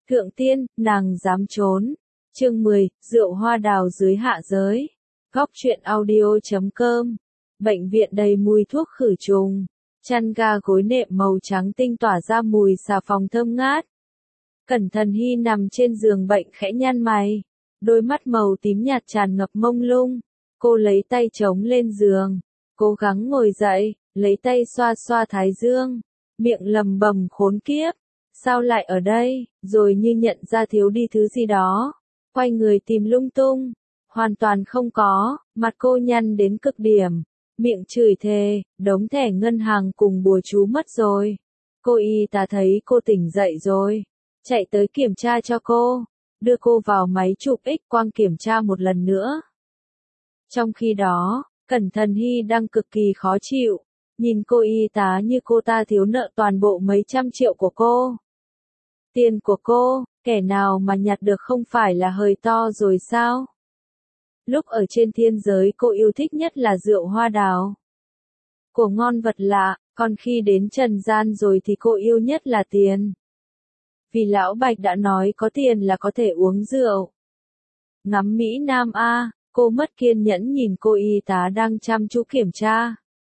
Thượng tiên, nàng dám trốn. Chương 10, rượu hoa đào dưới hạ giới. Góc truyện audio.com. Bệnh viện đầy mùi thuốc khử trùng. Chăn ga gối nệm màu trắng tinh tỏa ra mùi xà phòng thơm ngát. Cẩn Thận Hy nằm trên giường bệnh khẽ nhăn mày. Đôi mắt màu tím nhạt tràn ngập mông lung. Cô lấy tay chống lên giường. Cố gắng ngồi dậy, lấy tay xoa xoa thái dương. Miệng lầm bầm khốn kiếp. Sao lại ở đây, rồi như nhận ra thiếu đi thứ gì đó. Quay người tìm lung tung. Hoàn toàn không có, mặt cô nhăn đến cực điểm. Miệng chửi thề, đống thẻ ngân hàng cùng bùa chú mất rồi. Cô y tá thấy cô tỉnh dậy rồi. Chạy tới kiểm tra cho cô. Đưa cô vào máy chụp X-quang kiểm tra một lần nữa. Trong khi đó, Cẩn Thận Hy đang cực kỳ khó chịu. Nhìn cô y tá như cô ta thiếu nợ toàn bộ mấy trăm triệu của cô. Tiền của cô, kẻ nào mà nhặt được không phải là hơi to rồi sao? Lúc ở trên thiên giới cô yêu thích nhất là rượu hoa đào. Của ngon vật lạ, còn khi đến trần gian rồi thì cô yêu nhất là tiền. Vì Lão Bạch đã nói có tiền là có thể uống rượu. Ngắm Mỹ Nam A, cô mất kiên nhẫn nhìn cô y tá đang chăm chú kiểm tra.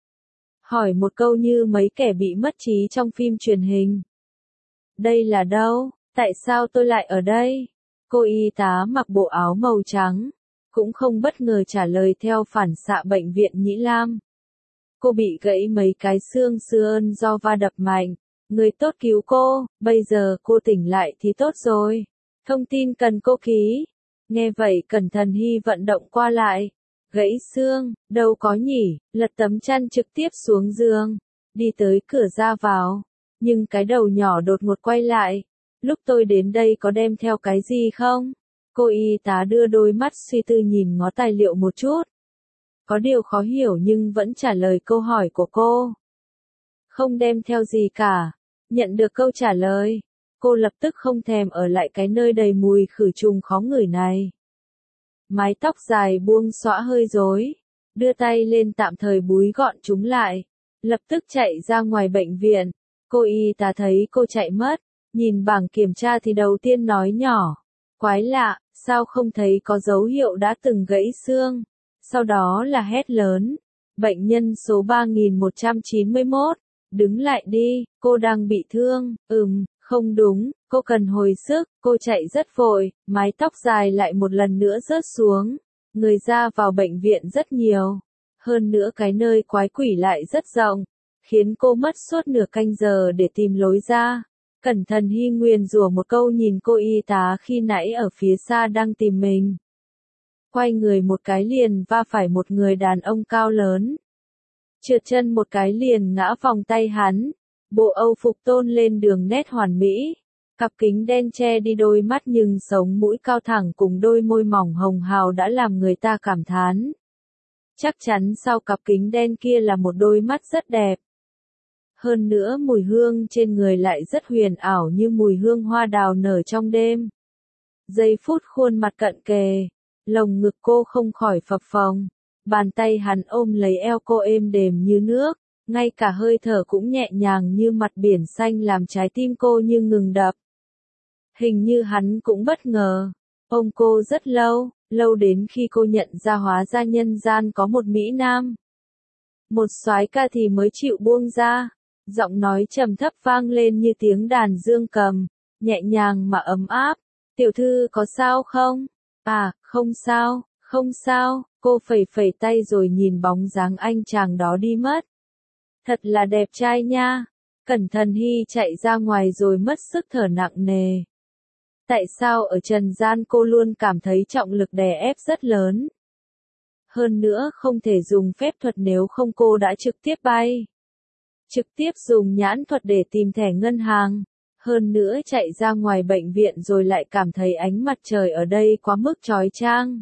Hỏi một câu như mấy kẻ bị mất trí trong phim truyền hình. Đây là đâu? Tại sao tôi lại ở đây? Cô y tá mặc bộ áo màu trắng. Cũng không bất ngờ trả lời theo phản xạ bệnh viện Nhĩ Lam. Cô bị gãy mấy cái xương sườn do va đập mạnh. Người tốt cứu cô, bây giờ cô tỉnh lại thì tốt rồi. Thông tin cần cô ký. Nghe vậy Cẩn Thận Hy vận động qua lại. Gãy xương, đâu có nhỉ, lật tấm chăn trực tiếp xuống giường. Đi tới cửa ra vào. Nhưng cái đầu nhỏ đột ngột quay lại. Lúc tôi đến đây có đem theo cái gì không? Cô y tá đưa đôi mắt suy tư nhìn ngó tài liệu một chút. Có điều khó hiểu nhưng vẫn trả lời câu hỏi của cô. Không đem theo gì cả. Nhận được câu trả lời. Cô lập tức không thèm ở lại cái nơi đầy mùi khử trùng khó ngửi này. Mái tóc dài buông xõa hơi rối. Đưa tay lên tạm thời búi gọn chúng lại. Lập tức chạy ra ngoài bệnh viện. Cô y tá thấy cô chạy mất. Nhìn bảng kiểm tra thì đầu tiên nói nhỏ. Quái lạ, sao không thấy có dấu hiệu đã từng gãy xương. Sau đó là hét lớn. Bệnh nhân số 3191. Đứng lại đi, cô đang bị thương. Không đúng, cô cần hồi sức. Cô chạy rất vội, mái tóc dài lại một lần nữa rớt xuống. Người ra vào bệnh viện rất nhiều. Hơn nữa cái nơi quái quỷ lại rất rộng. Khiến cô mất suốt nửa canh giờ để tìm lối ra. Cẩn Thận Hy nguyền rủa một câu nhìn cô y tá khi nãy ở phía xa đang tìm mình. Quay người một cái liền va phải một người đàn ông cao lớn. Trượt chân một cái liền ngã vòng tay hắn. Bộ Âu phục tôn lên đường nét hoàn mỹ. Cặp kính đen che đi đôi mắt nhưng sống mũi cao thẳng cùng đôi môi mỏng hồng hào đã làm người ta cảm thán. Chắc chắn sau cặp kính đen kia là một đôi mắt rất đẹp. Hơn nữa mùi hương trên người lại rất huyền ảo như mùi hương hoa đào nở trong đêm. Giây phút khuôn mặt cận kề, lồng ngực cô không khỏi phập phồng. Bàn tay hắn ôm lấy eo cô êm đềm như nước, ngay cả hơi thở cũng nhẹ nhàng như mặt biển xanh làm trái tim cô như ngừng đập. Hình như hắn cũng bất ngờ, ôm cô rất lâu, lâu đến khi cô nhận ra hóa ra nhân gian có một Mỹ Nam. Một soái ca thì mới chịu buông ra. Giọng nói trầm thấp vang lên như tiếng đàn dương cầm, nhẹ nhàng mà ấm áp. Tiểu thư có sao không? À, không sao, không sao. Cô phẩy phẩy tay rồi nhìn bóng dáng anh chàng đó đi mất. Thật là đẹp trai nha. Cẩn Thận Hy chạy ra ngoài rồi mất sức thở nặng nề. Tại sao ở trần gian cô luôn cảm thấy trọng lực đè ép rất lớn? Hơn nữa không thể dùng phép thuật nếu không cô đã trực tiếp bay. Trực tiếp dùng nhãn thuật để tìm thẻ ngân hàng. Hơn nữa chạy ra ngoài bệnh viện rồi lại cảm thấy ánh mặt trời ở đây quá mức chói chang.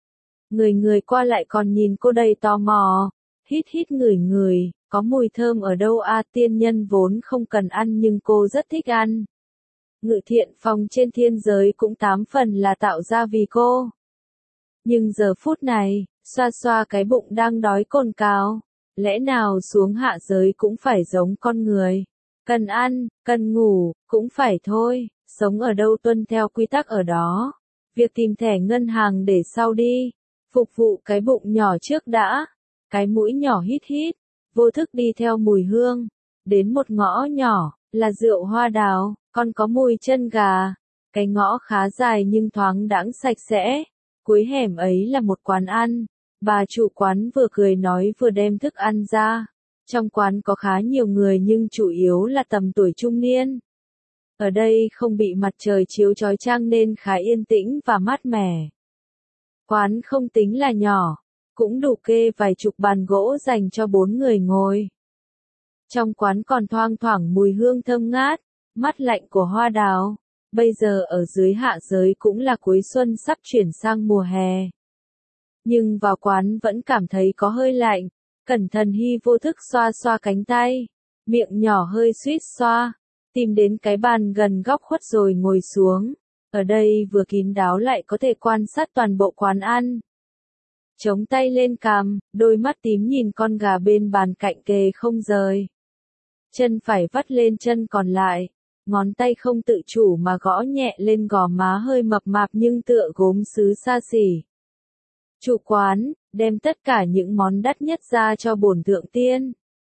Người qua lại còn nhìn cô đầy tò mò. Hít ngửi, có mùi thơm ở đâu à, tiên nhân vốn không cần ăn nhưng cô rất thích ăn. Ngự thiện phòng trên thiên giới cũng 8 phần là tạo ra vì cô. Nhưng giờ phút này, xoa xoa cái bụng đang đói cồn cào. Lẽ nào xuống hạ giới cũng phải giống con người. Cần ăn, cần ngủ, cũng phải thôi. sống ở đâu tuân theo quy tắc ở đó. Việc tìm thẻ ngân hàng để sau đi, phục vụ cái bụng nhỏ trước đã. Cái mũi nhỏ hít hít, vô thức đi theo mùi hương, đến một ngõ nhỏ, là rượu hoa đào, còn có mùi chân gà. Cái ngõ khá dài nhưng thoáng đãng sạch sẽ. Cuối hẻm ấy là một quán ăn. Bà chủ quán vừa cười nói vừa đem thức ăn ra. Trong quán có khá nhiều người nhưng chủ yếu là tầm tuổi trung niên. Ở đây không bị mặt trời chiếu chói chang nên khá yên tĩnh và mát mẻ. Quán không tính là nhỏ, cũng đủ kê vài chục bàn gỗ dành cho 4 người ngồi. Trong quán còn thoang thoảng mùi hương thơm ngát, mát lạnh của hoa đào. Bây giờ ở dưới hạ giới cũng là cuối xuân sắp chuyển sang mùa hè. Nhưng vào quán vẫn cảm thấy có hơi lạnh. Cẩn thận Hy vô thức xoa xoa cánh tay, miệng nhỏ hơi suýt xoa, tìm đến cái bàn gần góc khuất rồi ngồi xuống. Ở đây vừa kín đáo lại có thể quan sát toàn bộ quán ăn. Chống tay lên cằm, đôi mắt tím nhìn con gà bên bàn cạnh kề không rời. Chân phải vắt lên chân còn lại, ngón tay không tự chủ mà gõ nhẹ lên gò má hơi mập mạp nhưng tựa gốm sứ xa xỉ. Chủ quán, đem tất cả những món đắt nhất ra cho bổn thượng tiên.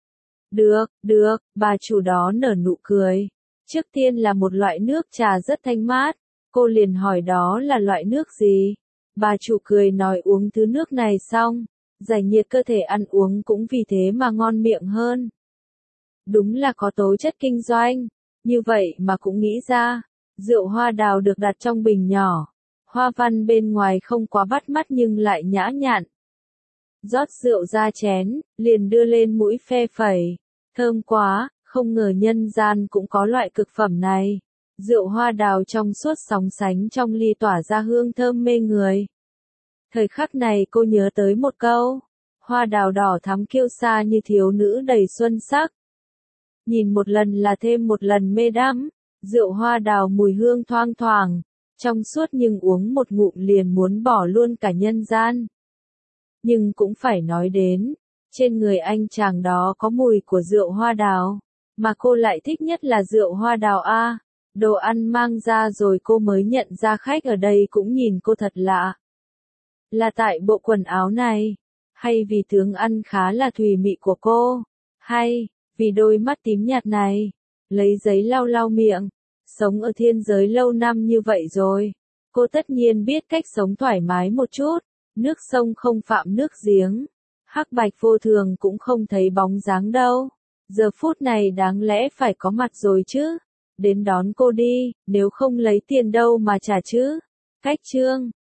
Được, bà chủ đó nở nụ cười. Trước tiên là một loại nước trà rất thanh mát. Cô liền hỏi đó là loại nước gì? Bà chủ cười nói uống thứ nước này xong, giải nhiệt cơ thể ăn uống cũng vì thế mà ngon miệng hơn. Đúng là có tố chất kinh doanh. Như vậy mà cũng nghĩ ra, rượu hoa đào được đặt trong bình nhỏ. Hoa văn bên ngoài không quá bắt mắt nhưng lại nhã nhặn. Rót rượu ra chén, liền đưa lên mũi phe phẩy. Thơm quá, không ngờ nhân gian cũng có loại cực phẩm này. Rượu hoa đào trong suốt sóng sánh trong ly tỏa ra hương thơm mê người. Thời khắc này cô nhớ tới một câu. Hoa đào đỏ thắm kiêu sa như thiếu nữ đầy xuân sắc. Nhìn một lần là thêm một lần mê đắm. Rượu hoa đào mùi hương thoang thoảng. Trong suốt nhưng uống một ngụm liền muốn bỏ luôn cả nhân gian. Nhưng cũng phải nói đến, trên người anh chàng đó có mùi của rượu hoa đào, mà cô lại thích nhất là rượu hoa đào A. Đồ ăn mang ra rồi cô mới nhận ra khách ở đây cũng nhìn cô thật lạ. Là tại bộ quần áo này, hay vì tướng ăn khá là thùy mị của cô, hay vì đôi mắt tím nhạt này. Lấy giấy lau lau miệng, sống ở thiên giới lâu năm như vậy rồi, cô tất nhiên biết cách sống thoải mái một chút. Nước sông không phạm nước giếng, hắc bạch vô thường cũng không thấy bóng dáng đâu. Giờ phút này đáng lẽ phải có mặt rồi chứ. Đến đón cô đi, nếu không lấy tiền đâu mà trả chứ. Cách chương